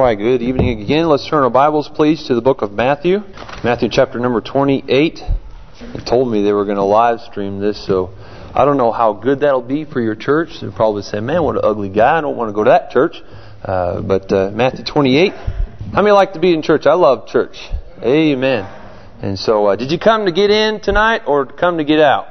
right, good evening again. Let's turn our Bibles, please, to the book of Matthew. Matthew chapter number 28. They told me they were going to live stream this, so I don't know how good that'll be for your church. They'll probably say, man, what an ugly guy. I don't want to go to that church. But Matthew 28. How many like to be in church? I love church. Amen. And so, did you come to get in tonight or come to get out?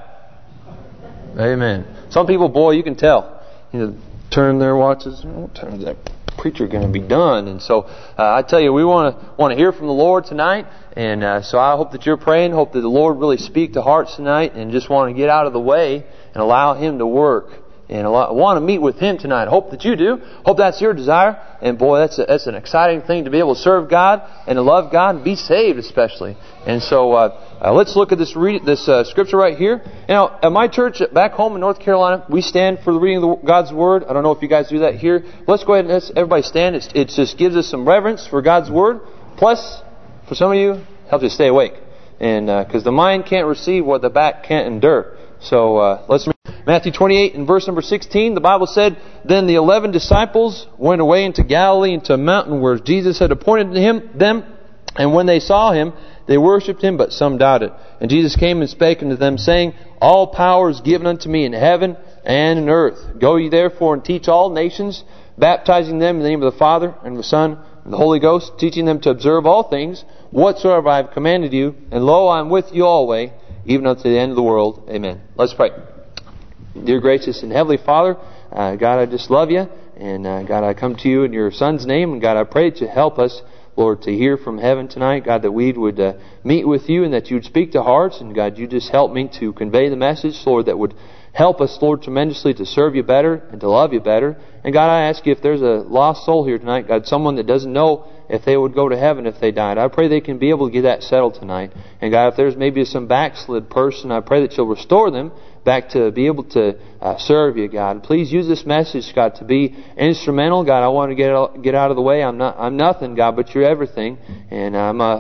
Amen. Some people, boy, you can tell. You know, turn their watches. What time is that preacher going to be done? And so I tell you, we want to hear from the Lord tonight, and so I hope that you're praying, hope that the Lord really speak to hearts tonight, and just want to get out of the way and allow Him to work, and want to meet with Him tonight. Hope that you do. Hope that's your desire. And boy, that's an exciting thing to be able to serve God and to love God and be saved especially. And so let's look at this scripture right here. Now, at my church back home in North Carolina, we stand for the reading of God's Word. I don't know if you guys do that here. Let's go ahead and everybody stand. It just gives us some reverence for God's Word. Plus, for some of you, helps you stay awake. And because the mind can't receive what the back can't endure. So let's read Matthew 28 and verse number 16. The Bible said, "Then the 11 disciples went away into Galilee, into a mountain where Jesus had appointed them. And when they saw Him, they worshipped Him, but some doubted. And Jesus came and spake unto them, saying, All power is given unto me in heaven and in earth. Go ye therefore and teach all nations, baptizing them in the name of the Father and of the Son and the Holy Ghost, teaching them to observe all things whatsoever I have commanded you. And lo, I am with you always, even unto the end of the world. Amen." Let's pray. Dear gracious and heavenly Father, God, I just love you. And God, I come to you in your Son's name. And God, I pray that you help us, Lord, to hear from heaven tonight. God, that we would meet with you and that you would speak to hearts. And God, you just help me to convey the message, Lord, that would help us, Lord, tremendously to serve you better and to love you better. And God, I ask you if there's a lost soul here tonight, God, someone that doesn't know if they would go to heaven if they died, I pray they can be able to get that settled tonight. And God, if there's maybe some backslid person, I pray that you'll restore them back to be able to serve you, God. Please use this message, God, to be instrumental. God, I want to get out of the way. I'm nothing, God, but you're everything. And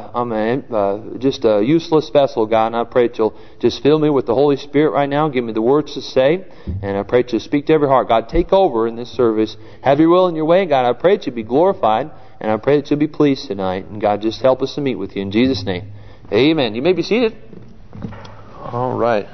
I'm just a useless vessel, God. And I pray that you'll just fill me with the Holy Spirit right now. Give me the words to say. And I pray that you'll speak to every heart. God, take over in this service. Have your will in your way, God. I pray that you be glorified. And I pray that you'll be pleased tonight. And God, just help us to meet with you. In Jesus' name, amen. You may be seated. All right.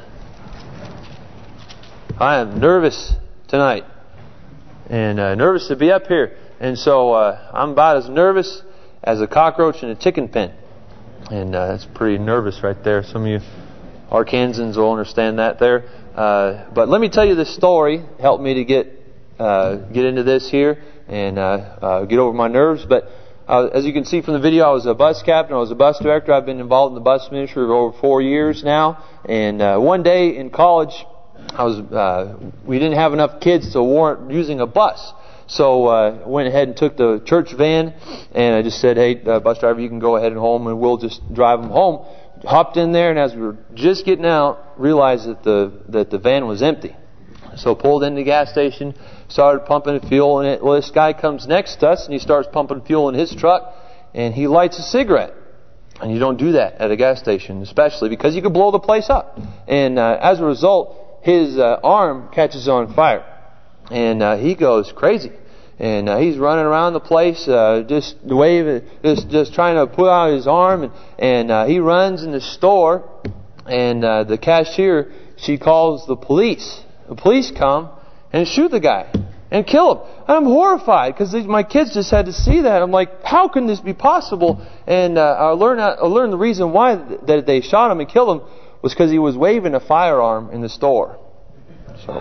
I am nervous tonight. And nervous to be up here. And so I'm about as nervous as a cockroach in a chicken pen. And that's pretty nervous right there. Some of you Arkansans will understand that there. But let me tell you this story. Help me to get into this here and get over my nerves. But as you can see from the video, I was a bus captain. I was a bus director. I've been involved in the bus ministry for over 4 years now. And one day in college, we didn't have enough kids to warrant using a bus. So I went ahead and took the church van, and I just said, "Hey, bus driver, you can go ahead and home, and we'll just drive them home." Hopped in there, and as we were just getting out, realized that the van was empty. So pulled into the gas station, started pumping fuel in it. Well, this guy comes next to us, and he starts pumping fuel in his truck, and he lights a cigarette. And you don't do that at a gas station, especially because you could blow the place up. And as a result, his arm catches on fire. And he goes crazy. And he's running around the place, just waving, just trying to put out his arm. And he runs in the store, and the cashier, she calls the police. The police come and shoot the guy and kill him. And I'm horrified because my kids just had to see that. I'm like, how can this be possible? And I learned the reason why that they shot him and killed him was because he was waving a firearm in the store. So,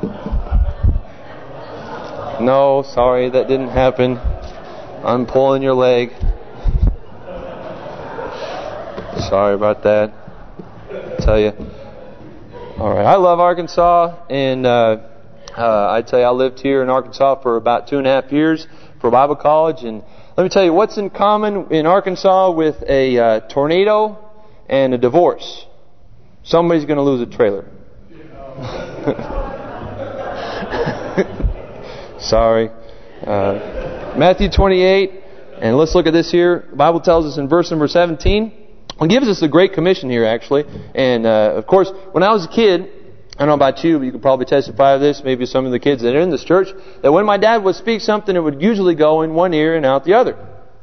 no, sorry, that didn't happen. I'm pulling your leg. Sorry about that. I tell you. All right, I love Arkansas, and I tell you, I lived here in Arkansas for about 2.5 years for Bible college. And let me tell you, what's in common in Arkansas with a tornado and a divorce? Somebody's going to lose a trailer. Sorry. Matthew 28, and let's look at this here. The Bible tells us in verse number 17. It gives us a great commission here, actually. And, of course, when I was a kid, I don't know about you, but you could probably testify to this, maybe some of the kids that are in this church, that when my dad would speak something, it would usually go in one ear and out the other.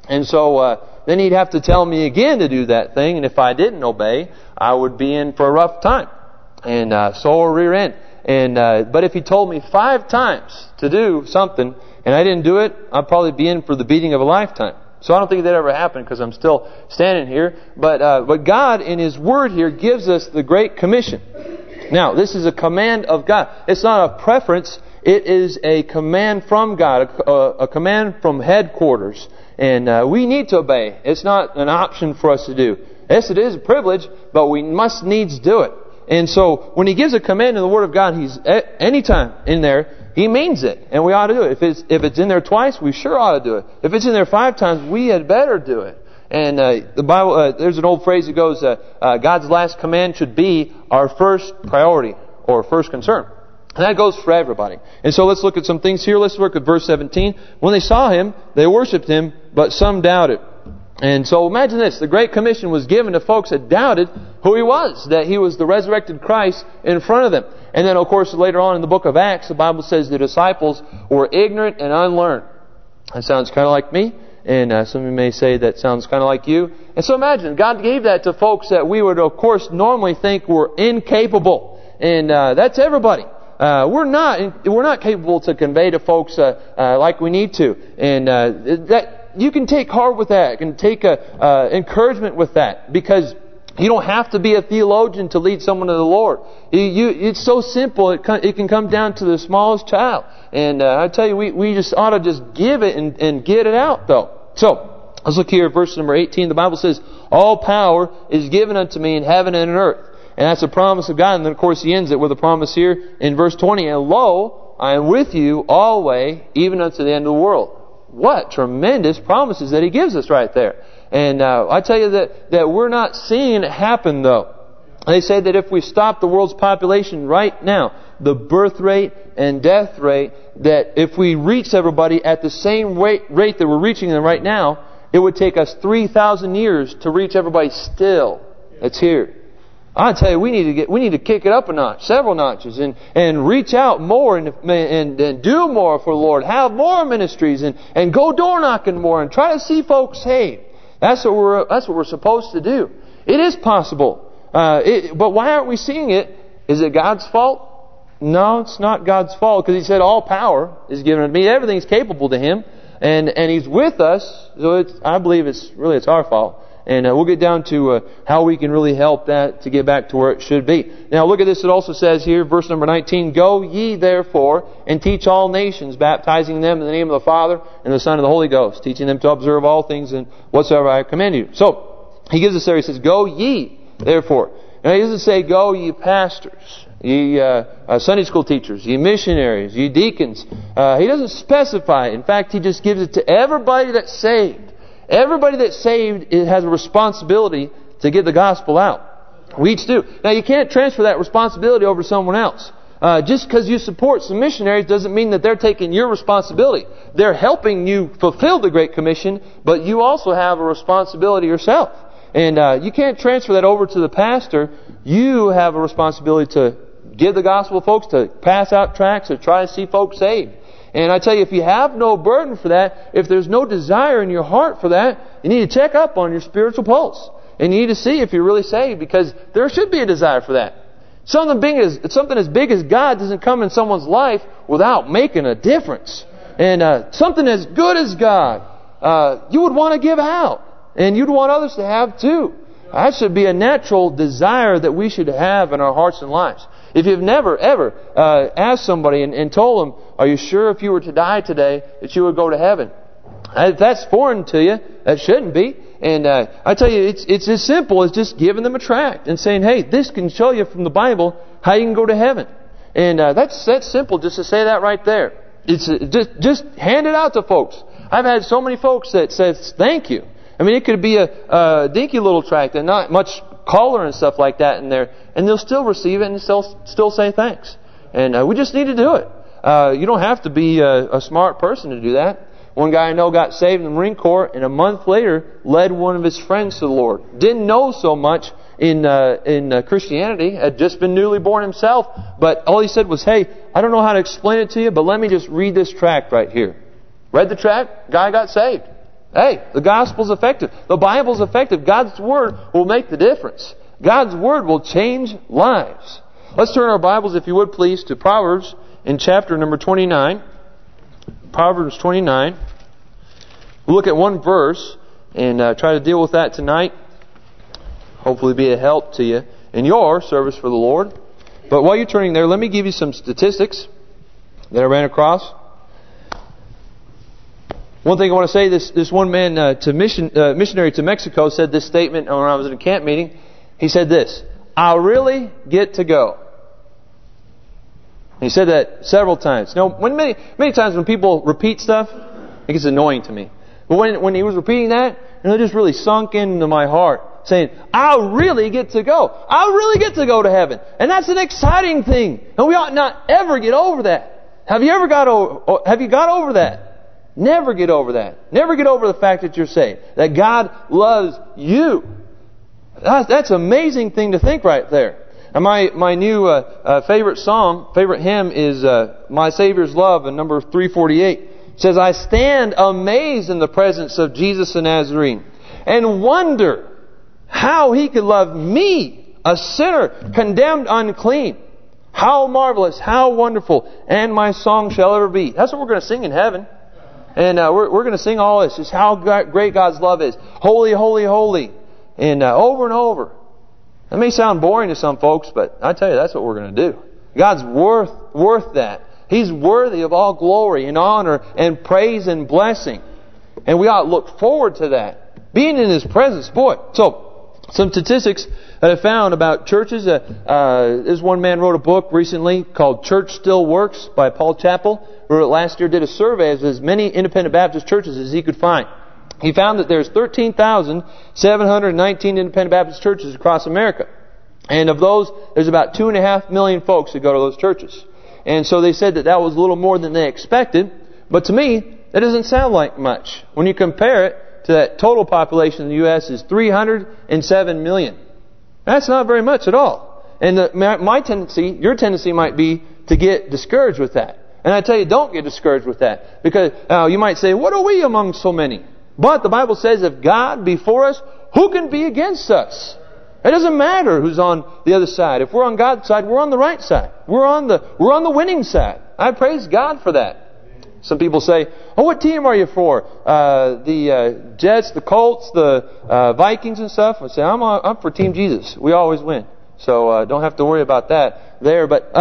And so then he'd have to tell me again to do that thing. And if I didn't obey, I would be in for a rough time. And sore rear end. And but if he told me 5 times to do something and I didn't do it, I'd probably be in for the beating of a lifetime. So I don't think that ever happened because I'm still standing here. But God in His Word here gives us the Great Commission. Now, this is a command of God. It's not a preference. It is a command from God, a command from headquarters. And we need to obey. It's not an option for us to do. Yes, it is a privilege, but we must needs do it. And so when He gives a command in the Word of God, He's anytime in there, He means it. And we ought to do it. If it's in there twice, we sure ought to do it. If it's in there 5 times, we had better do it. And the Bible, there's an old phrase that goes, God's last command should be our first priority or first concern. And that goes for everybody. And so let's look at some things here. Let's look at verse 17. When they saw Him, they worshipped Him, but some doubted. And so imagine this. The Great Commission was given to folks that doubted who He was, that He was the resurrected Christ in front of them. And then, of course, later on in the book of Acts, the Bible says the disciples were ignorant and unlearned. That sounds kind of like me. And some of you may say that sounds kind of like you. And so imagine, God gave that to folks that we would, of course, normally think were incapable. And that's everybody. We're not capable to convey to folks like we need to. And that you can take heart with that. You can take encouragement with that. Because you don't have to be a theologian to lead someone to the Lord. It's so simple. It can come down to the smallest child. And I tell you, we just ought to just give it and get it out, though. So, let's look here at verse number 18. The Bible says, all power is given unto me in heaven and in earth. And that's a promise of God. And then, of course, He ends it with a promise here in verse 20. And lo, I am with you always, even unto the end of the world. What tremendous promises that He gives us right there. And I tell you that we're not seeing it happen, though. They say that if we stop the world's population right now, the birth rate and death rate, that if we reach everybody at the same rate that we're reaching them right now, it would take us 3,000 years to reach everybody still that's here. I tell you, we need to kick it up a notch, several notches, and reach out more and do more for the Lord. Have more ministries and go door knocking more and try to see folks saved. That's what we're supposed to do. It is possible, but why aren't we seeing it? Is it God's fault? No, it's not God's fault, because He said all power is given to me. Everything's capable to Him, and He's with us. So I believe it's our fault. And we'll get down to how we can really help that to get back to where it should be. Now look at this. It also says here, verse number 19, go ye therefore and teach all nations, baptizing them in the name of the Father and the Son and the Holy Ghost, teaching them to observe all things and whatsoever I command you. So He gives us there, He says, go ye therefore. Now He doesn't say, go ye pastors, ye Sunday school teachers, ye missionaries, ye deacons. He doesn't specify. In fact, He just gives it to everybody that's saved. Everybody that's saved has a responsibility to get the gospel out. We each do. Now, you can't transfer that responsibility over to someone else. Just because you support some missionaries doesn't mean that they're taking your responsibility. They're helping you fulfill the Great Commission, but you also have a responsibility yourself. And you can't transfer that over to the pastor. You have a responsibility to give the gospel to folks, to pass out tracts, to try to see folks saved. And I tell you, if you have no burden for that, if there's no desire in your heart for that, you need to check up on your spiritual pulse. And you need to see if you're really saved, because there should be a desire for that. Something as big as God doesn't come in someone's life without making a difference. And something as good as God, you would want to give out. And you'd want others to have too. That should be a natural desire that we should have in our hearts and lives. If you've never, ever asked somebody and told them, are you sure if you were to die today that you would go to heaven? If that's foreign to you, that shouldn't be. And I tell you, it's as simple as just giving them a tract and saying, hey, this can show you from the Bible how you can go to heaven. And that's simple, just to say that right there. It's just hand it out to folks. I've had so many folks that says thank you. I mean, it could be a dinky little tract and not much color and stuff like that in there, and they'll still receive it and still say thanks. And we just need to do it. You don't have to be a smart person to do that. One guy I know got saved in the Marine Corps, and a month later led one of his friends to the Lord. Didn't know so much in Christianity, had just been newly born himself, but all he said was, hey, I don't know how to explain it to you, but let me just read this tract right here. Read the tract, guy got saved. Hey, the gospel's effective. The Bible's effective. God's Word will make the difference. God's Word will change lives. Let's turn our Bibles, if you would please, to Proverbs in chapter number 29. Proverbs 29. We'll look at one verse and try to deal with that tonight. Hopefully be a help to you in your service for the Lord. But while you're turning there, let me give you some statistics that I ran across. One thing I want to say, this one man, missionary to Mexico, said this statement when I was in a camp meeting. He said this: "I'll really get to go." He said that several times. Now, many times when people repeat stuff, it gets annoying to me. But when he was repeating that, it just really sunk into my heart, saying, "I'll really get to go. I'll really get to go to heaven." And that's an exciting thing. And we ought not ever get over that. Have you got over that? Never get over that. Never get over the fact that you're saved. That God loves you. That's an amazing thing to think right there. And my new favorite hymn is My Savior's Love in number 348. It says, "I stand amazed in the presence of Jesus the Nazarene and wonder how He could love me, a sinner, condemned unclean. How marvelous, how wonderful, and my song shall ever be." That's what we're going to sing in heaven. And we're going to sing all this. Just how great God's love is. Holy, holy, holy. And over and over. That may sound boring to some folks, but I tell you, that's what we're going to do. God's worth that. He's worthy of all glory and honor and praise and blessing. And we ought to look forward to that. Being in His presence, boy. So, some statistics that I found about churches. This one man wrote a book recently called Church Still Works by Paul Chappell. Wrote it last year, did a survey of as many independent Baptist churches as he could find. He found that there's 13,719 independent Baptist churches across America. And of those, there's about 2.5 million folks that go to those churches. And so they said that was a little more than they expected. But to me, that doesn't sound like much. When you compare it to that total population in the U.S. is 307 million. That's not very much at all. And your tendency might be to get discouraged with that. And I tell you, don't get discouraged with that. Because you might say, what are we among so many? But the Bible says, if God be for us, who can be against us? It doesn't matter who's on the other side. If we're on God's side, we're on the right side. We're on the winning side. I praise God for that. Some people say, "Oh, what team are you for? The Jets, the Colts, the Vikings and stuff?" I say, I'm for Team Jesus. We always win. So don't have to worry about that there. But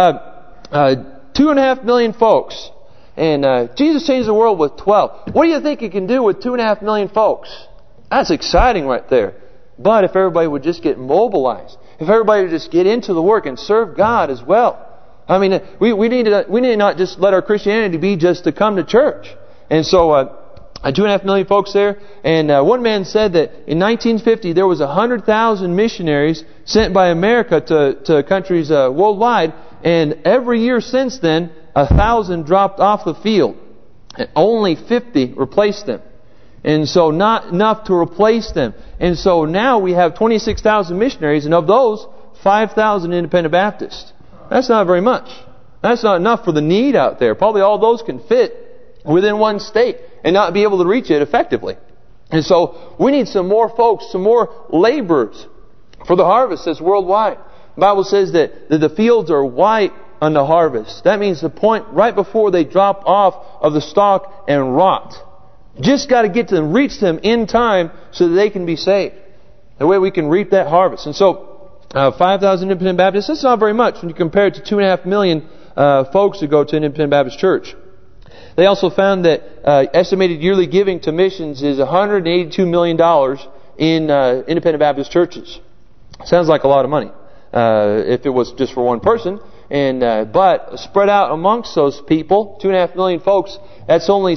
2.5 million folks. And Jesus changed the world with 12. What do you think He can do with 2.5 million folks? That's exciting right there. But if everybody would just get mobilized, if everybody would just get into the work and serve God as well. I mean, we need to not just let our Christianity be just to come to church. And so 2.5 million folks there. And one man said that in 1950 there was 100,000 missionaries sent by America to countries worldwide. And every year since then, 1,000 dropped off the field. And only 50 replaced them. And so not enough to replace them. And so now we have 26,000 missionaries, and of those, 5,000 independent Baptists. That's not very much. That's not enough for the need out there. Probably all those can fit within one state and not be able to reach it effectively. And so we need some more folks, some more laborers for the harvest that's worldwide. The Bible says that the fields are white unto harvest. That means the point right before they drop off of the stalk and rot. Just got to get to them, reach them in time so that they can be saved. That way we can reap that harvest. And so 5,000 independent Baptists, that's not very much when you compare it to 2.5 million folks who go to an independent Baptist church. They also found that estimated yearly giving to missions is $182 million in independent Baptist churches. Sounds like a lot of money if it was just for one person. But spread out amongst those people, 2.5 million folks, that's only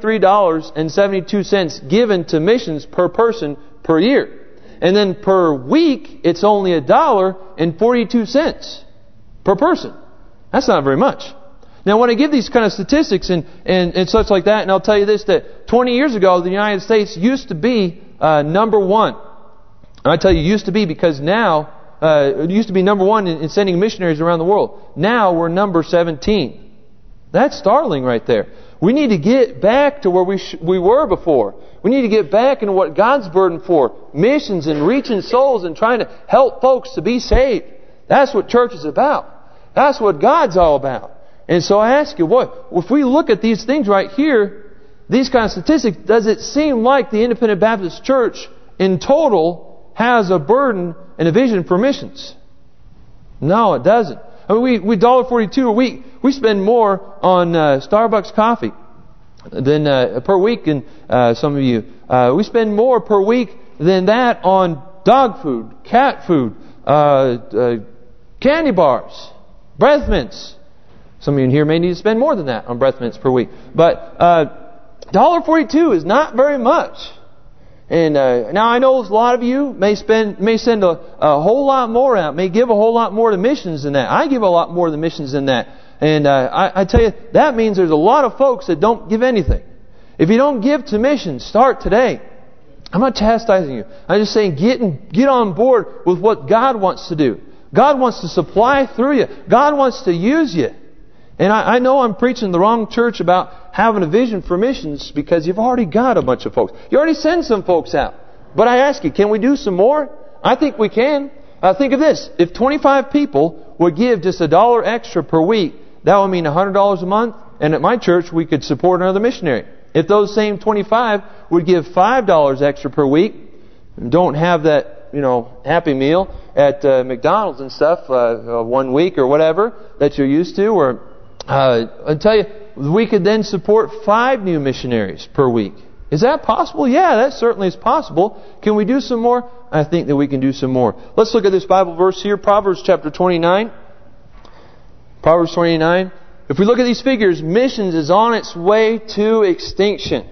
$73.72 given to missions per person per year. And then per week, it's only $1.42 per person. That's not very much. Now, when I give these kind of statistics and such like that, and I'll tell you this, that 20 years ago, the United States used to be number one. And I tell you, used to be because now, it used to be number one in sending missionaries around the world. Now we're number 17. That's startling right there. We need to get back to where we were before. We need to get back into what God's burden for. Missions and reaching souls and trying to help folks to be saved. That's what church is about. That's what God's all about. And so I ask you, if we look at these things right here, these kind of statistics, does it seem like the Independent Baptist Church in total has a burden and a vision for missions? No, it doesn't. I mean, we $1.42 a week. We spend more on Starbucks coffee than per week. And some of you, we spend more per week than that on dog food, cat food, candy bars, breath mints. Some of you in here may need to spend more than that on breath mints per week. But $1.42 is not very much. And now I know a lot of you may send a whole lot more out, may give a whole lot more to missions than that. I give a lot more to missions than that. And I tell you, that means there's a lot of folks that don't give anything. If you don't give to missions, start today. I'm not chastising you. I'm just saying get on board with what God wants to do. God wants to supply through you. God wants to use you. And I know I'm preaching the wrong church about having a vision for missions because you've already got a bunch of folks. You already send some folks out. But I ask you, can we do some more? I think we can. Think of this. If 25 people would give just $1 extra per week, that would mean $100 a month. And at my church, we could support another missionary. If those same 25 would give $5 extra per week, don't have that, Happy Meal at McDonald's and stuff 1 week or whatever that you're used to, or I tell you, we could then support 5 new missionaries per week. Is that possible? Yeah, that certainly is possible. Can we do some more? I think that we can do some more. Let's look at this Bible verse here, Proverbs chapter 29. Proverbs 29. If we look at these figures, missions is on its way to extinction.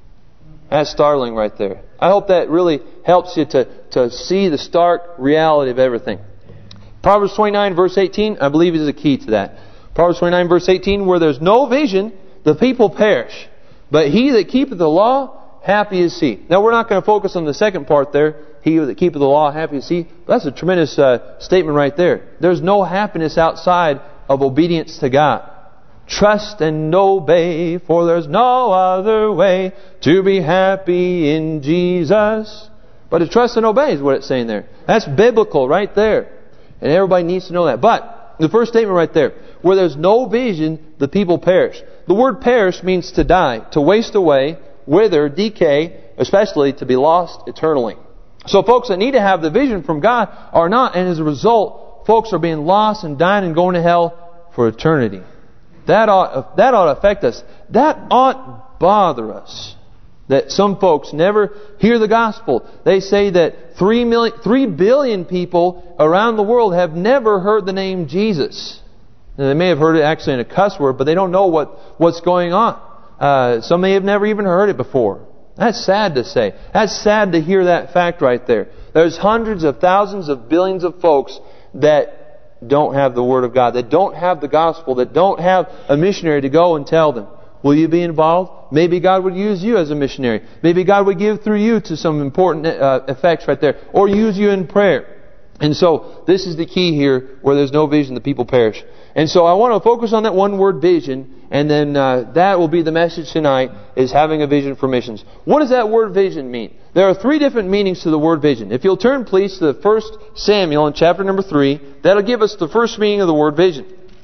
That's startling right there. I hope that really helps you to see the stark reality of everything. Proverbs 29 verse 18, I believe is the key to that. Proverbs 29 verse 18, where there's no vision, the people perish. But he that keepeth the law, happy is he. Now we're not going to focus on the second part there. He that keepeth the law, happy is he. That's a tremendous statement right there. There's no happiness outside of obedience to God. Trust and obey, for there's no other way to be happy in Jesus. But to trust and obey is what it's saying there. That's biblical right there. And everybody needs to know that. But the first statement right there, where there's no vision, the people perish. The word perish means to die, to waste away, wither, decay, especially to be lost eternally. So folks that need to have the vision from God are not, and as a result, folks are being lost and dying and going to hell for eternity. That ought to affect us. That ought bother us. That some folks never hear the gospel. They say that 3 billion people around the world have never heard the name Jesus. Now, they may have heard it actually in a cuss word, but they don't know what's going on. Some may have never even heard it before. That's sad to say. That's sad to hear that fact right there. There's hundreds of thousands of billions of folks that don't have the Word of God, that don't have the gospel, that don't have a missionary to go and tell them. Will you be involved? Maybe God would use you as a missionary. Maybe God would give through you to some important effects right there. Or use you in prayer. And so, this is the key here. Where there's no vision, the people perish. And so, I want to focus on that one word, vision. And then that will be the message tonight, is having a vision for missions. What does that word vision mean? There are 3 different meanings to the word vision. If you'll turn, please, to 1 Samuel in chapter number 3. That'll give us the first meaning of the word vision.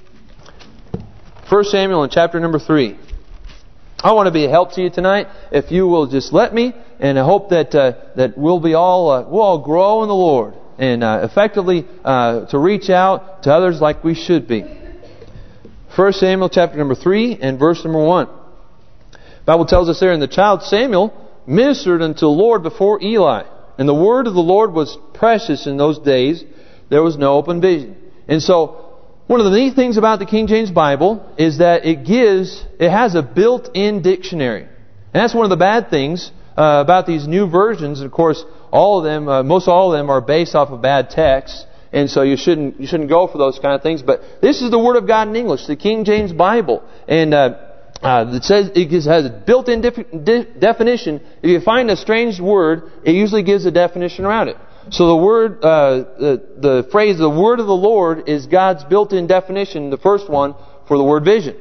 1 Samuel in chapter number 3. I want to be a help to you tonight. If you will just let me, and I hope that we'll all grow in the Lord and effectively to reach out to others like we should be. 1 Samuel chapter number 3 and verse number 1. The Bible tells us there, and the child Samuel ministered unto the Lord before Eli, and the word of the Lord was precious in those days. There was no open vision. And so, one of the neat things about the King James Bible is that it has a built-in dictionary. And that's one of the bad things about these new versions. And of course, most all of them are based off of bad texts. And so you shouldn't go for those kind of things. But this is the Word of God in English, the King James Bible. And it says it has a built-in definition. If you find a strange word, it usually gives a definition around it. So the word, the phrase, the word of the Lord, is God's built-in definition, the first one, for the word vision.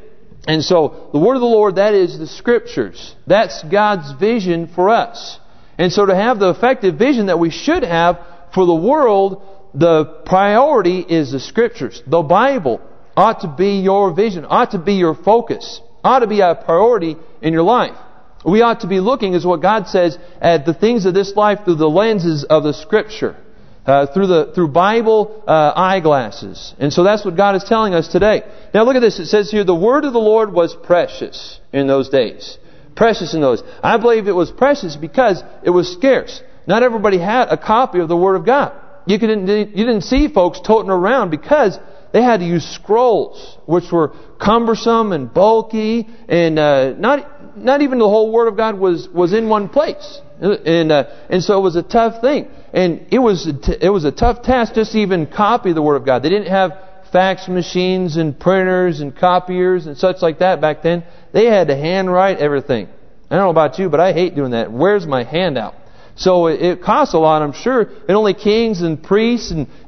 And so the word of the Lord, that is the Scriptures. That's God's vision for us. And so to have the effective vision that we should have for the world, the priority is the Scriptures. The Bible ought to be your vision, ought to be your focus, ought to be a priority in your life. We ought to be looking, as what God says, at the things of this life through the lenses of the Scripture, through Bible eyeglasses. And so that's what God is telling us today. Now look at this. It says here, the word of the Lord was precious in those days. Precious in those. I believe it was precious because it was scarce. Not everybody had a copy of the Word of God. You didn't see folks toting around because they had to use scrolls, which were cumbersome and bulky, and not even the whole Word of God was in one place, and so it was a tough thing, and it was a tough task just to even copy the Word of God. They didn't have fax machines and printers and copiers and such like that back then. They had to handwrite everything. I don't know about you, but I hate doing that. Where's my handout? So it costs a lot, I'm sure. And only kings and priests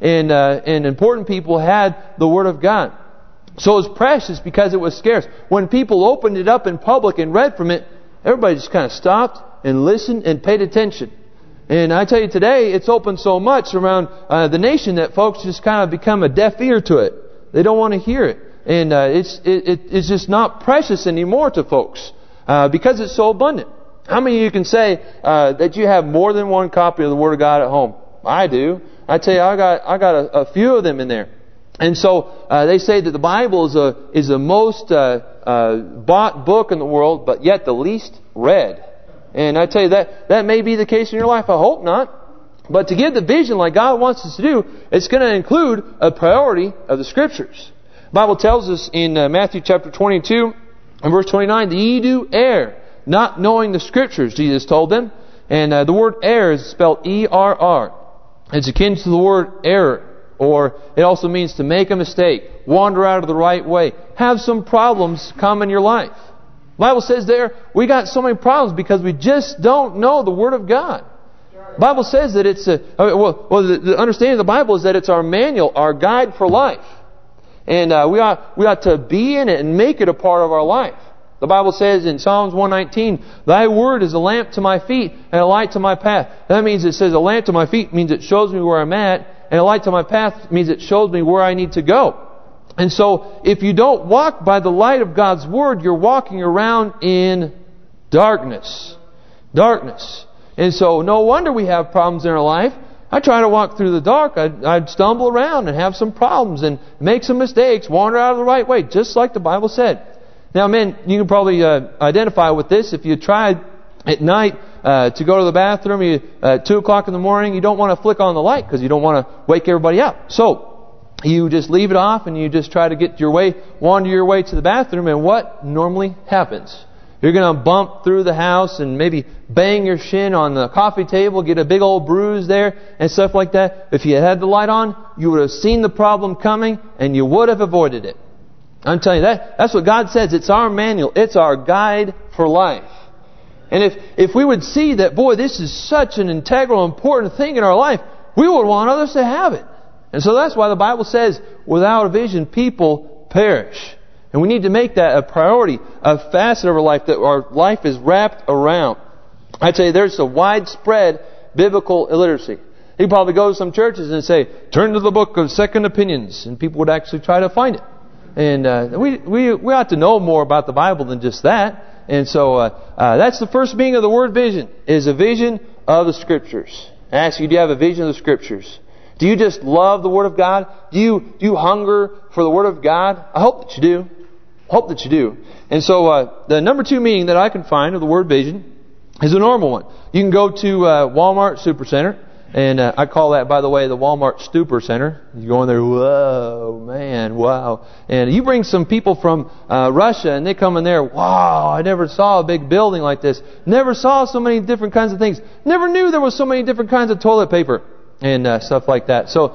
and important people had the Word of God. So it was precious because it was scarce. When people opened it up in public and read from it, everybody just kind of stopped and listened and paid attention. And I tell you today, it's opened so much around the nation that folks just kind of become a deaf ear to it. They don't want to hear it. And it's just not precious anymore to folks because it's so abundant. How many of you can say that you have more than one copy of the Word of God at home? I do. I tell you, I got a few of them in there. And so they say that the Bible is the most bought book in the world, but yet the least read. And I tell you that may be the case in your life. I hope not. But to give the vision like God wants us to do, it's going to include a priority of the Scriptures. The Bible tells us in Matthew chapter 22 and verse 29, that ye do err, not knowing the Scriptures, Jesus told them. And the word err is spelled E-R-R. It's akin to the word error. Or it also means to make a mistake, wander out of the right way, have some problems come in your life. The Bible says there, we got so many problems because we just don't know the Word of God. The Bible says that it's the understanding of the Bible is that it's our manual, our guide for life. And we ought to be in it and make it a part of our life. The Bible says in Psalms 119, Thy Word is a lamp to my feet and a light to my path. That means it says a lamp to my feet means it shows me where I'm at, and a light to my path means it shows me where I need to go. And so if you don't walk by the light of God's Word, you're walking around in darkness. Darkness. And so no wonder we have problems in our life. I try to walk through the dark. I'd stumble around and have some problems and make some mistakes, wander out of the right way, just like the Bible said. Now, men, you can probably identify with this. If you tried at night to go to the bathroom at 2 o'clock in the morning, you don't want to flick on the light because you don't want to wake everybody up. So you just leave it off and you just try to wander your way to the bathroom. And what normally happens? You're going to bump through the house and maybe bang your shin on the coffee table, get a big old bruise there and stuff like that. If you had the light on, you would have seen the problem coming and you would have avoided it. I'm telling you, that's what God says. It's our manual. It's our guide for life. And if we would see that, boy, this is such an integral, important thing in our life, we would want others to have it. And so that's why the Bible says, without a vision, people perish. And we need to make that a priority, a facet of our life that our life is wrapped around. I tell you, there's a widespread biblical illiteracy. You can probably go to some churches and say, turn to the book of Second Opinions, and people would actually try to find it. And we ought to know more about the Bible than just that. And so that's the first meaning of the word vision, is a vision of the Scriptures. I ask you, do you have a vision of the Scriptures? Do you just love the Word of God? Do you hunger for the Word of God? I hope that you do. Hope that you do. And so the number 2 meaning that I can find of the word vision is a normal one. You can go to Walmart Supercenter. And I call that, by the way, the Walmart Stupor Center. You go in there, whoa, man, wow. And you bring some people from Russia and they come in there, wow, I never saw a big building like this. Never saw so many different kinds of things. Never knew there was so many different kinds of toilet paper and stuff like that. So,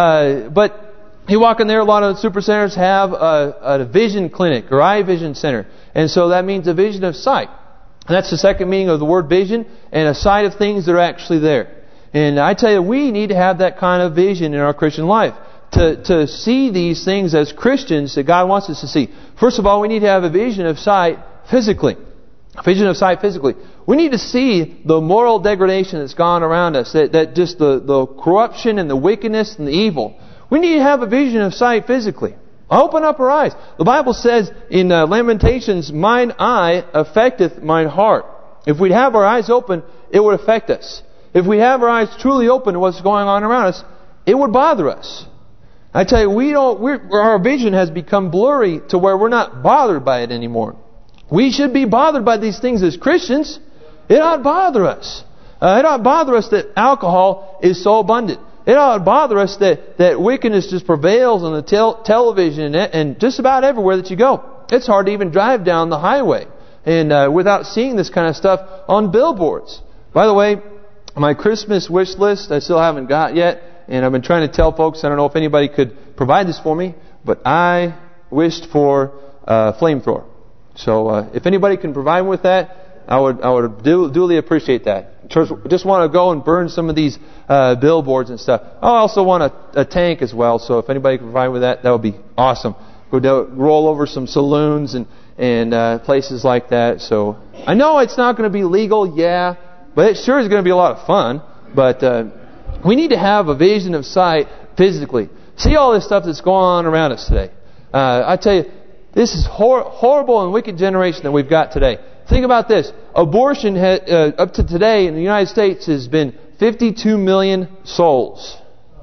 but you walk in there, a lot of super centers have a vision clinic or eye vision center. And so that means a vision of sight. And that's the second meaning of the word vision, and a sight of things that are actually there. And I tell you, we need to have that kind of vision in our Christian life. to see these things as Christians that God wants us to see. First of all, we need to have a vision of sight physically. A vision of sight physically. We need to see the moral degradation that's gone around us, that just the corruption and the wickedness and the evil. We need to have a vision of sight physically. Open up our eyes. The Bible says in Lamentations, "Mine eye affecteth mine heart." If we'd have our eyes open, it would affect us. If we have our eyes truly open to what's going on around us, it would bother us. I tell you, our vision has become blurry to where we're not bothered by it anymore. We should be bothered by these things as Christians. It ought to bother us. It ought to bother us that alcohol is so abundant. It ought to bother us that wickedness just prevails on the television and just about everywhere that you go. It's hard to even drive down the highway and without seeing this kind of stuff on billboards. By the way, my Christmas wish list I still haven't got yet, and I've been trying to tell folks, I don't know if anybody could provide this for me, but I wished for a flamethrower. So if anybody can provide me with that, I would duly appreciate that. Just want to go and burn some of these billboards and stuff. I also want a tank as well, so if anybody can provide me with that, that would be awesome. Go roll over some saloons and places like that. So I know it's not going to be legal, yeah, but it sure is going to be a lot of fun. But we need to have a vision of sight physically. See all this stuff that's going on around us today. I tell you, this is horrible and wicked generation that we've got today. Think about this. Abortion up to today in the United States has been 52 million souls.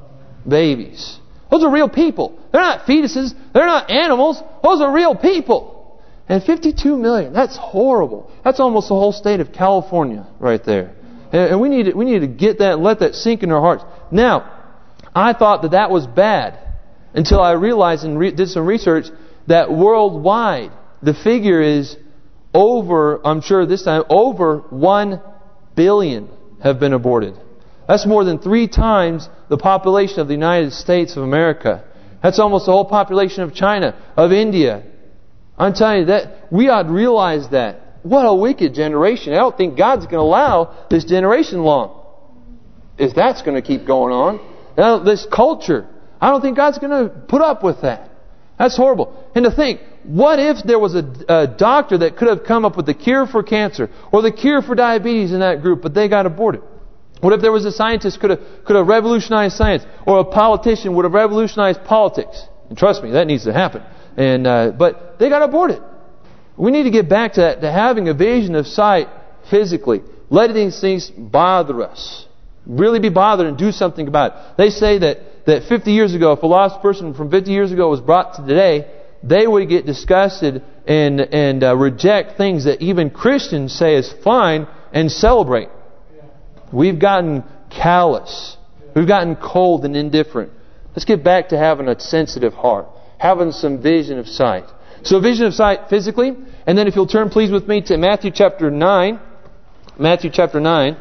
Babies. Those are real people. They're not fetuses. They're not animals. Those are real people. And 52 million. That's horrible. That's almost the whole state of California right there. And we need to get that and let that sink in our hearts. Now, I thought that was bad until I realized and did some research that worldwide the figure is over 1 billion have been aborted. That's more than 3 times the population of the United States of America. That's almost the whole population of China, of India. I'm telling you that we ought to realize that. What a wicked generation. I don't think God's going to allow this generation long. If that's going to keep going on. Now, this culture, I don't think God's going to put up with that. That's horrible. And to think, what if there was a doctor that could have come up with the cure for cancer or the cure for diabetes in that group, but they got aborted? What if there was a scientist could have revolutionized science, or a politician would have revolutionized politics? And trust me, that needs to happen. But they got aborted. We need to get back to that, to having a vision of sight physically. Letting these things bother us. Really be bothered and do something about it. They say that 50 years ago, if a lost person from 50 years ago was brought to today, they would get disgusted and reject things that even Christians say is fine and celebrate. We've gotten callous. We've gotten cold and indifferent. Let's get back to having a sensitive heart. Having some vision of sight. So vision of sight physically. And then if you'll turn please with me to Matthew chapter 9. Matthew chapter 9.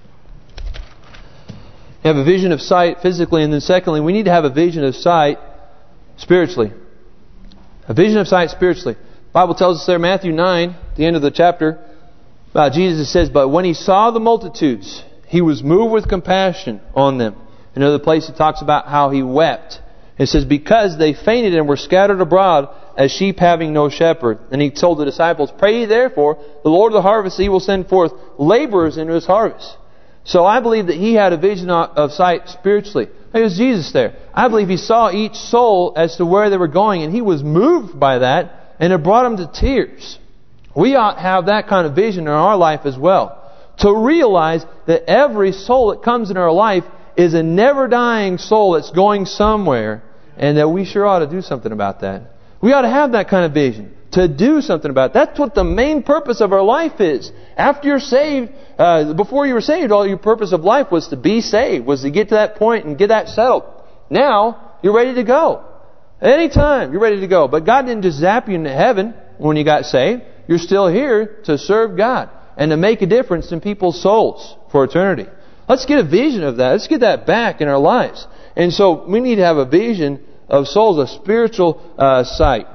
You have a vision of sight physically. And then secondly, we need to have a vision of sight spiritually. A vision of sight spiritually. The Bible tells us there, Matthew 9, the end of the chapter, Jesus says, "But when he saw the multitudes, he was moved with compassion on them." Another place it talks about how he wept. It says, "Because they fainted and were scattered abroad as sheep having no shepherd." And he told the disciples, "Pray ye therefore, the Lord of the harvest, he will send forth laborers into his harvest." So I believe that he had a vision of sight spiritually. There's Jesus there. I believe he saw each soul as to where they were going, and he was moved by that, and it brought him to tears. We ought to have that kind of vision in our life as well. To realize that every soul that comes in our life is a never-dying soul that's going somewhere, and that we sure ought to do something about that. We ought to have that kind of vision, to do something about it. That's what the main purpose of our life is. After you're saved, before you were saved, all your purpose of life was to be saved, was to get to that point and get that settled. Now, you're ready to go. Anytime, you're ready to go. But God didn't just zap you into heaven when you got saved. You're still here to serve God and to make a difference in people's souls for eternity. Let's get a vision of that. Let's get that back in our lives. And so we need to have a vision of souls, a spiritual sight.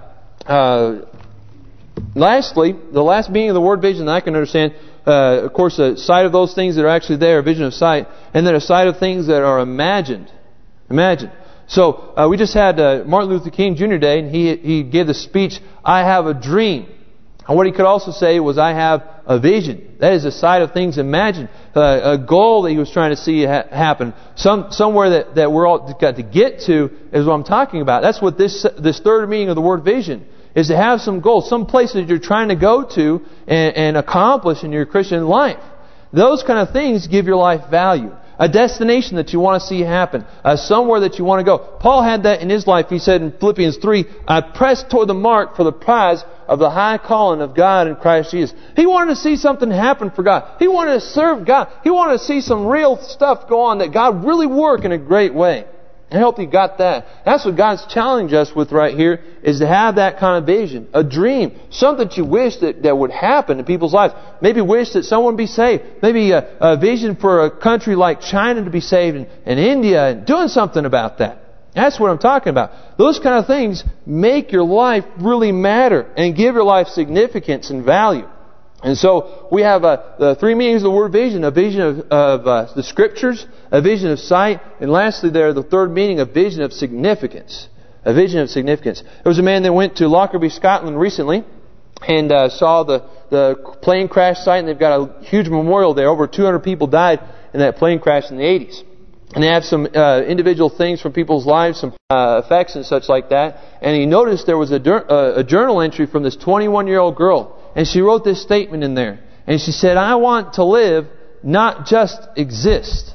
Lastly, the last meaning of the word vision that I can understand, of course, a sight of those things that are actually there, a vision of sight, and then a sight of things that are imagined. Imagine. So we just had Martin Luther King Jr. Day, and he gave the speech, "I have a dream." And what he could also say was, "I have a vision." That is a side of things imagined, a goal that he was trying to see happen, somewhere that we're all got to get to is what I'm talking about. That's what this third meaning of the word vision is, to have some goals, some place that you're trying to go to and accomplish in your Christian life. Those kind of things give your life value. A destination that you want to see happen. Somewhere that you want to go. Paul had that in his life. He said in Philippians 3, "I press toward the mark for the prize of the high calling of God in Christ Jesus." He wanted to see something happen for God. He wanted to serve God. He wanted to see some real stuff go on, that God really work in a great way. I hope you got that. That's what God's challenged us with right here, is to have that kind of vision, a dream, something that you wish that would happen in people's lives. Maybe wish that someone be saved. Maybe a vision for a country like China to be saved, and India, and doing something about that. That's what I'm talking about. Those kind of things make your life really matter and give your life significance and value. And so we have the three meanings of the word vision: a vision of the Scriptures, a vision of sight, and lastly there, the third meaning, a vision of significance. A vision of significance. There was a man that went to Lockerbie, Scotland recently, and saw the plane crash site, and they've got a huge memorial there. Over 200 people died in that plane crash in the 80s. And they have some individual things from people's lives, some effects and such like that. And he noticed there was a journal entry from this 21-year-old girl. And she wrote this statement in there. And she said, "I want to live, not just exist."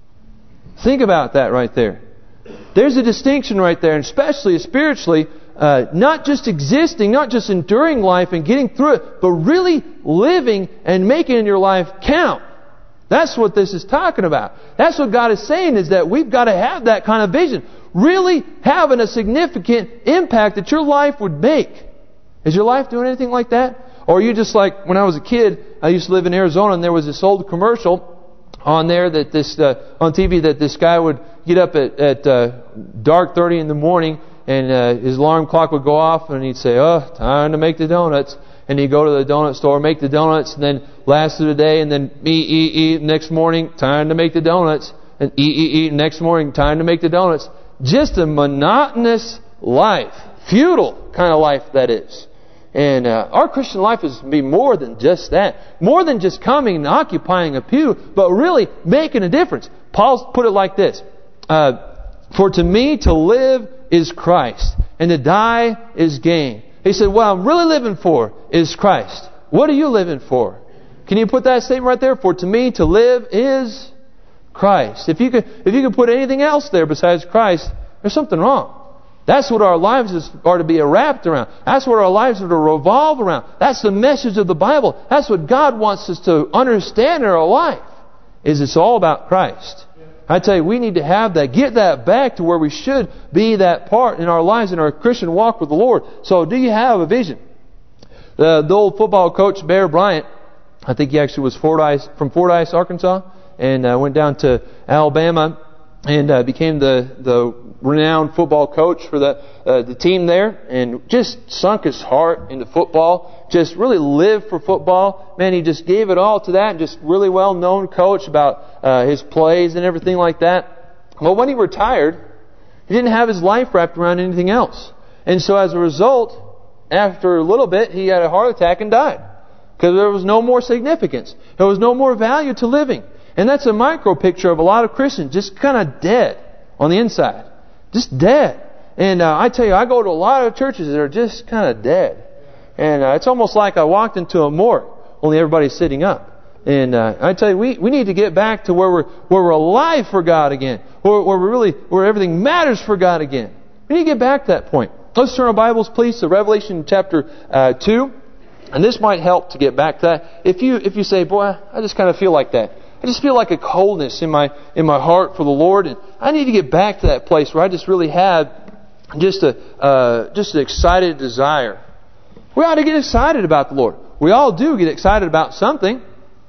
Think about that right there. There's a distinction right there, and especially spiritually, not just existing, not just enduring life and getting through it, but really living and making your life count. That's what this is talking about. That's what God is saying, is that we've got to have that kind of vision. Really having a significant impact that your life would make. Is your life doing anything like that? Or are you just like, when I was a kid, I used to live in Arizona, and there was this old commercial on there that on TV, that this guy would get up at dark 30 in the morning, and his alarm clock would go off, and he'd say, "Oh, time to make the donuts." And he'd go to the donut store, make the donuts, and then last of the day, and then eat, next morning, time to make the donuts, and eat, next morning, time to make the donuts. Just a monotonous life. Futile kind of life, that is. And our Christian life is to be more than just that. More than just coming and occupying a pew, but really making a difference. Paul put it like this. "For to me to live is Christ, and to die is gain." He said, what I'm really living for is Christ. What are you living for? Can you put that statement right there? For to me to live is Christ. If you could put anything else there besides Christ, there's something wrong. That's what our lives are to be wrapped around. That's what our lives are to revolve around. That's the message of the Bible. That's what God wants us to understand in our life, is it's all about Christ. I tell you, we need to have that. Get that back to where we should be, that part in our lives, in our Christian walk with the Lord. So do you have a vision? The old football coach, Bear Bryant, I think he actually was from Fordyce, Arkansas, and went down to Alabama and became the renowned football coach for the team there, and just sunk his heart into football. Just really lived for football. Man, he just gave it all to that, and just really well-known coach about his plays and everything like that. Well, when he retired, he didn't have his life wrapped around anything else. And so as a result, after a little bit, he had a heart attack and died. Because there was no more significance. There was no more value to living. And that's a micro picture of a lot of Christians, just kind of dead on the inside. Just dead. And I tell you, I go to a lot of churches that are just kind of dead. And it's almost like I walked into a morgue, only everybody's sitting up. And I tell you, we need to get back to where we're alive for God again, where everything matters for God again. We need to get back to that point. Let's turn our Bibles, please, to Revelation chapter 2, and this might help to get back to that. If you say, "Boy, I just kind of feel like that. I just feel like a coldness in my heart for the Lord, and I need to get back to that place where I just really have just an excited desire." We ought to get excited about the Lord. We all do get excited about something.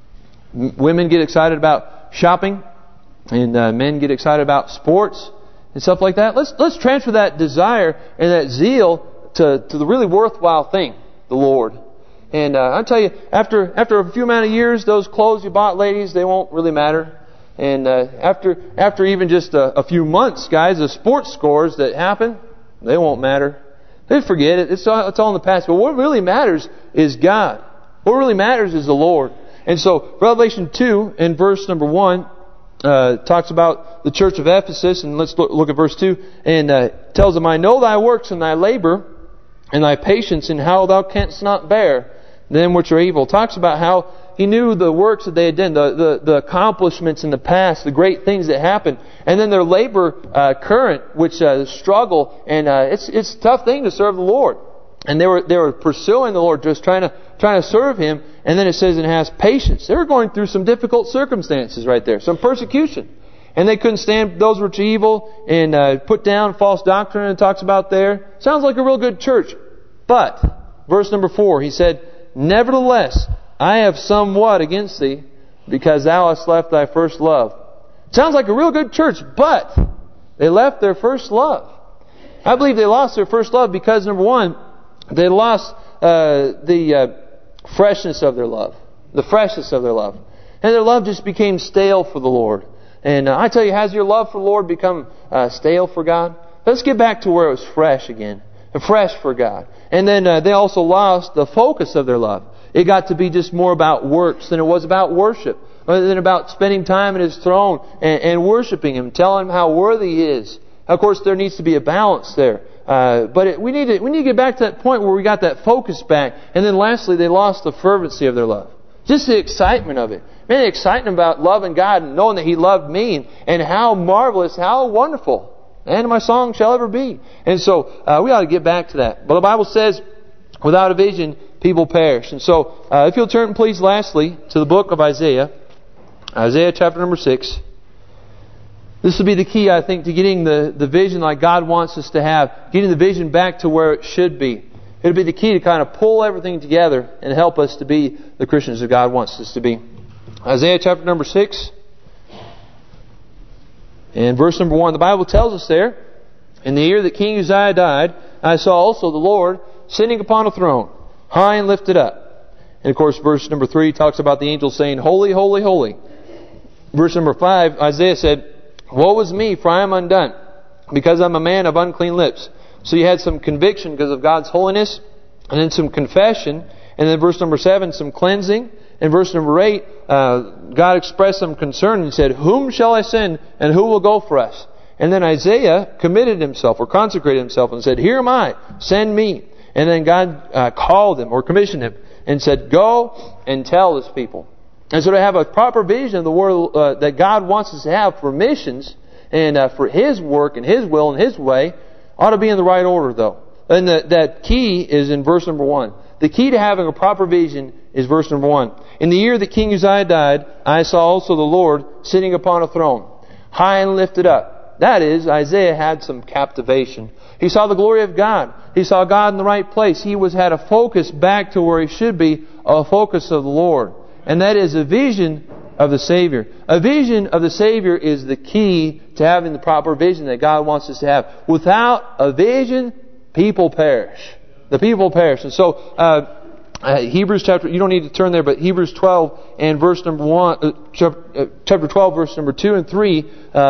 Women get excited about shopping, and men get excited about sports and stuff like that. Let's transfer that desire and that zeal to the really worthwhile thing, the Lord. And I tell you, after a few amount of years, those clothes you bought, ladies, they won't really matter. And after even just a few months, guys, the sports scores that happen, they won't matter. They forget it. It's all in the past. But what really matters is God. What really matters is the Lord. And so Revelation 2 in verse number 1 talks about the church of Ephesus. And let's look at verse 2. And tells them, I know thy works and thy labor and thy patience, and how thou canst not bear them which are evil. Talks about how he knew the works that they had done, the accomplishments in the past, the great things that happened, and then their labor current, which struggle, and it's a tough thing to serve the Lord. And they were pursuing the Lord, just trying to serve Him. And then it says it has patience. They were going through some difficult circumstances right there, some persecution, and they couldn't stand those which are evil, and put down false doctrine. It talks about there. Sounds like a real good church. But verse number 4, he said, nevertheless, I have somewhat against thee, because thou hast left thy first love. Sounds like a real good church, but they left their first love. I believe they lost their first love because, number one, they lost the freshness of their love. The freshness of their love. And their love just became stale for the Lord. And I tell you, has your love for the Lord become stale for God? Let's get back to where it was fresh again. Fresh for God. And then they also lost the focus of their love. It got to be just more about works than it was about worship. Than about spending time at His throne and worshiping Him, telling Him how worthy He is. Of course, there needs to be a balance there. But we need to get back to that point where we got that focus back. And then lastly, they lost the fervency of their love. Just the excitement of it. Man, the excitement about loving God and knowing that He loved me, and how marvelous, how wonderful. And my song shall ever be. And so we ought to get back to that. But the Bible says, without a vision, people perish. And so if you'll turn, please, lastly, to the book of Isaiah. Isaiah chapter number 6. This will be the key, I think, to getting the vision like God wants us to have. Getting the vision back to where it should be. It'll be the key to kind of pull everything together and help us to be the Christians that God wants us to be. Isaiah chapter number 6. And verse number 1, the Bible tells us there, in the year that King Uzziah died, I saw also the Lord sitting upon a throne, high and lifted up. And of course, verse number 3 talks about the angel saying, Holy, holy, holy. Verse number 5, Isaiah said, Woe is me, for I am undone, because I'm a man of unclean lips. So you had some conviction because of God's holiness, and then some confession, and then verse number 7, some cleansing. In verse number 8, God expressed some concern and said, Whom shall I send, and who will go for us? And then Isaiah committed himself or consecrated himself and said, Here am I, send me. And then God called him or commissioned him and said, Go and tell this people. And so to have a proper vision of the world that God wants us to have for missions and for His work and His will and His way ought to be in the right order, though. And that key is in verse number 1. The key to having a proper vision is verse number 1. In the year that King Uzziah died, I saw also the Lord sitting upon a throne, high and lifted up. That is, Isaiah had some captivation. He saw the glory of God. He saw God in the right place. He had a focus back to where he should be, a focus of the Lord. And that is a vision of the Savior. A vision of the Savior is the key to having the proper vision that God wants us to have. Without a vision, people perish. The people perish. And so, Hebrews chapter, you don't need to turn there, but Hebrews 12 and verse number 1, chapter 12 verse number 2 and 3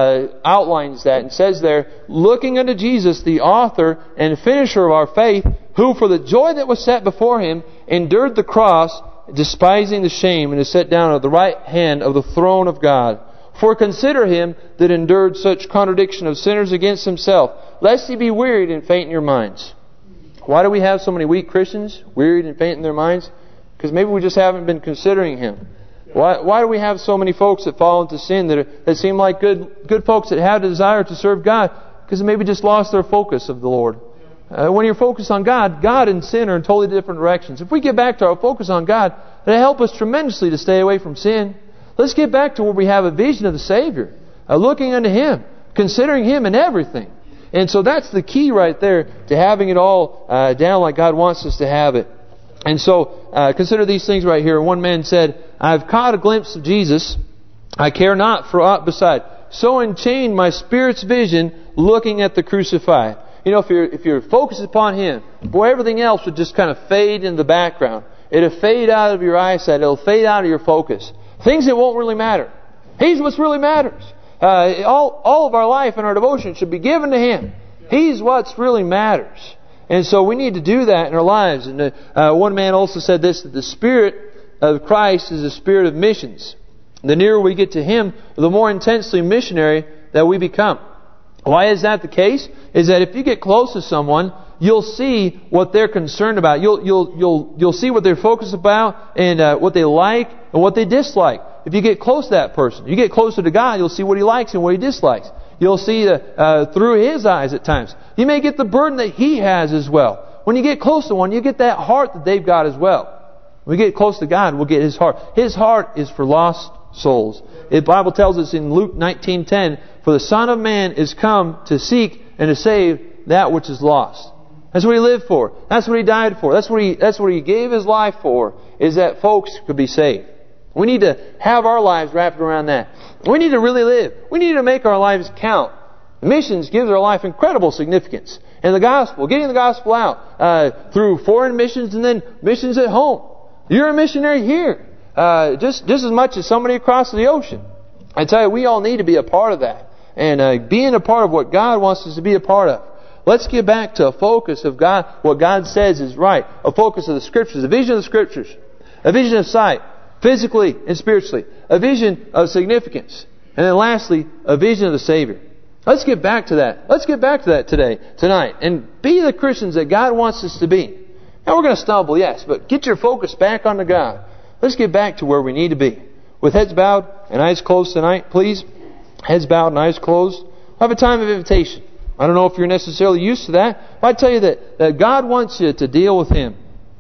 outlines that and says there, Looking unto Jesus, the author and finisher of our faith, who for the joy that was set before Him endured the cross, despising the shame, and is set down at the right hand of the throne of God. For consider Him that endured such contradiction of sinners against Himself, lest ye be wearied and faint in your minds. Why do we have so many weak Christians, wearied and faint in their minds? Because maybe we just haven't been considering Him. Why do we have so many folks that fall into sin that seem like good folks that have a desire to serve God? Because they maybe just lost their focus of the Lord. When you're focused on God, God and sin are in totally different directions. If we get back to our focus on God, it'll help us tremendously to stay away from sin. Let's get back to where we have a vision of the Savior, looking unto Him, considering Him in everything. And so that's the key right there to having it all down like God wants us to have it. And so consider these things right here. One man said, I've caught a glimpse of Jesus. I care not for aught beside. So enchained my spirit's vision looking at the crucified. You know, if you're focused upon Him, boy, everything else would just kind of fade in the background. It'll fade out of your eyesight. It'll fade out of your focus. Things that won't really matter. He's what really matters. All of our life and our devotion should be given to Him. He's what really matters. And so we need to do that in our lives. And one man also said this, that the Spirit of Christ is a spirit of missions. The nearer we get to Him, the more intensely missionary that we become. Why is that the case? Is that if you get close to someone, you'll see what they're concerned about. You'll see what they're focused about and what they like and what they dislike. If you get close to that person, you get closer to God, you'll see what He likes and what He dislikes. You'll see through His eyes at times. You may get the burden that He has as well. When you get close to one, you get that heart that they've got as well. When we get close to God, we'll get His heart. His heart is for lost souls. The Bible tells us in Luke 19:10, "For the Son of Man is come to seek and to save that which is lost." That's what He lived for. That's what He died for. That's what He gave His life for, is that folks could be saved. We need to have our lives wrapped around that. We need to really live. We need to make our lives count. Missions gives our life incredible significance. And the gospel, getting the gospel out through foreign missions and then missions at home. You're a missionary here, just as much as somebody across the ocean. I tell you, we all need to be a part of that. And being a part of what God wants us to be a part of. Let's get back to a focus of God, what God says is right. A focus of the Scriptures, a vision of the Scriptures. A vision of sight, physically and spiritually. A vision of significance. And then lastly, a vision of the Savior. Let's get back to that. Let's get back to that tonight. And be the Christians that God wants us to be. Now we're going to stumble, yes, but get your focus back onto God. Let's get back to where we need to be. With heads bowed and eyes closed tonight, please. Heads bowed and eyes closed. We'll have a time of invitation. I don't know if you're necessarily used to that, but I tell you that God wants you to deal with Him.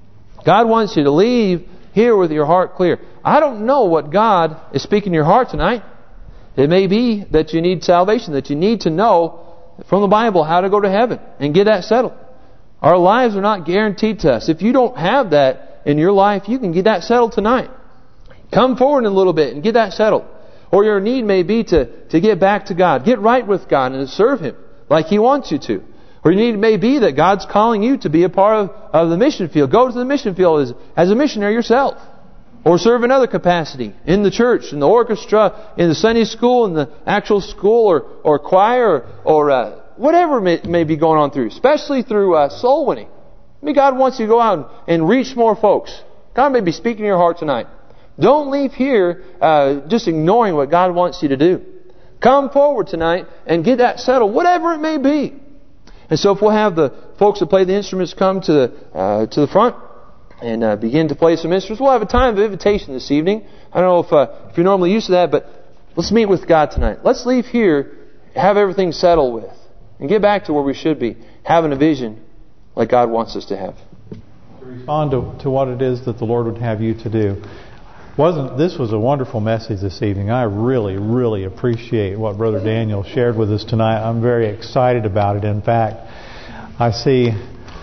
God wants you to leave here with your heart clear. I don't know what God is speaking in your heart tonight. It may be that you need salvation, that you need to know from the Bible how to go to heaven and get that settled. Our lives are not guaranteed to us. If you don't have that in your life, you can get that settled tonight. Come forward in a little bit and get that settled. Or your need may be to get back to God. Get right with God and to serve Him like He wants you to. Or your need may be that God's calling you to be a part of the mission field. Go to the mission field as a missionary yourself. Or serve in other capacity. In the church, in the orchestra, in the Sunday school, in the actual school, or choir, or whatever may be going on through. Especially through soul winning. I mean, God wants you to go out and reach more folks. God may be speaking in your heart tonight. Don't leave here just ignoring what God wants you to do. Come forward tonight and get that settled, whatever it may be. And so if we'll have the folks that play the instruments come to the front and begin to play some instruments, we'll have a time of invitation this evening. I don't know if you're normally used to that, but let's meet with God tonight. Let's leave here, have everything settled with, and get back to where we should be, having a vision like God wants us to have. To respond to what it is that the Lord would have you to do. This was a wonderful message this evening. I really, really appreciate what Brother Daniel shared with us tonight. I'm very excited about it. In fact, I see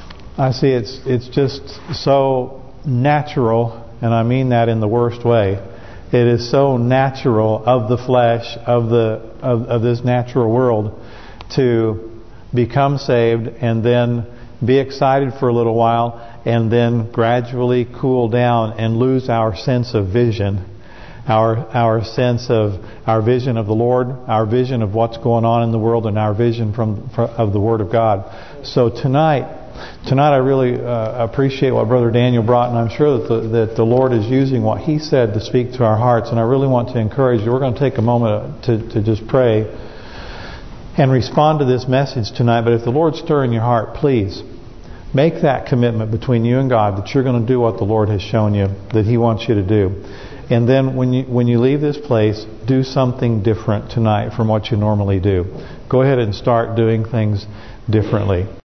it's just so natural, and I mean that in the worst way. It is so natural of the flesh, of this natural world, to become saved and then be excited for a little while and then gradually cool down and lose our sense of vision, our sense of our vision of the Lord, our vision of what's going on in the world, and our vision of the Word of God. So tonight I really appreciate what Brother Daniel brought, and I'm sure that the Lord is using what he said to speak to our hearts. And I really want to encourage you. We're going to take a moment to just pray and respond to this message tonight. But if the Lord's stirring your heart, please make that commitment between you and God that you're going to do what the Lord has shown you that He wants you to do. And then when you leave this place, do something different tonight from what you normally do. Go ahead and start doing things differently.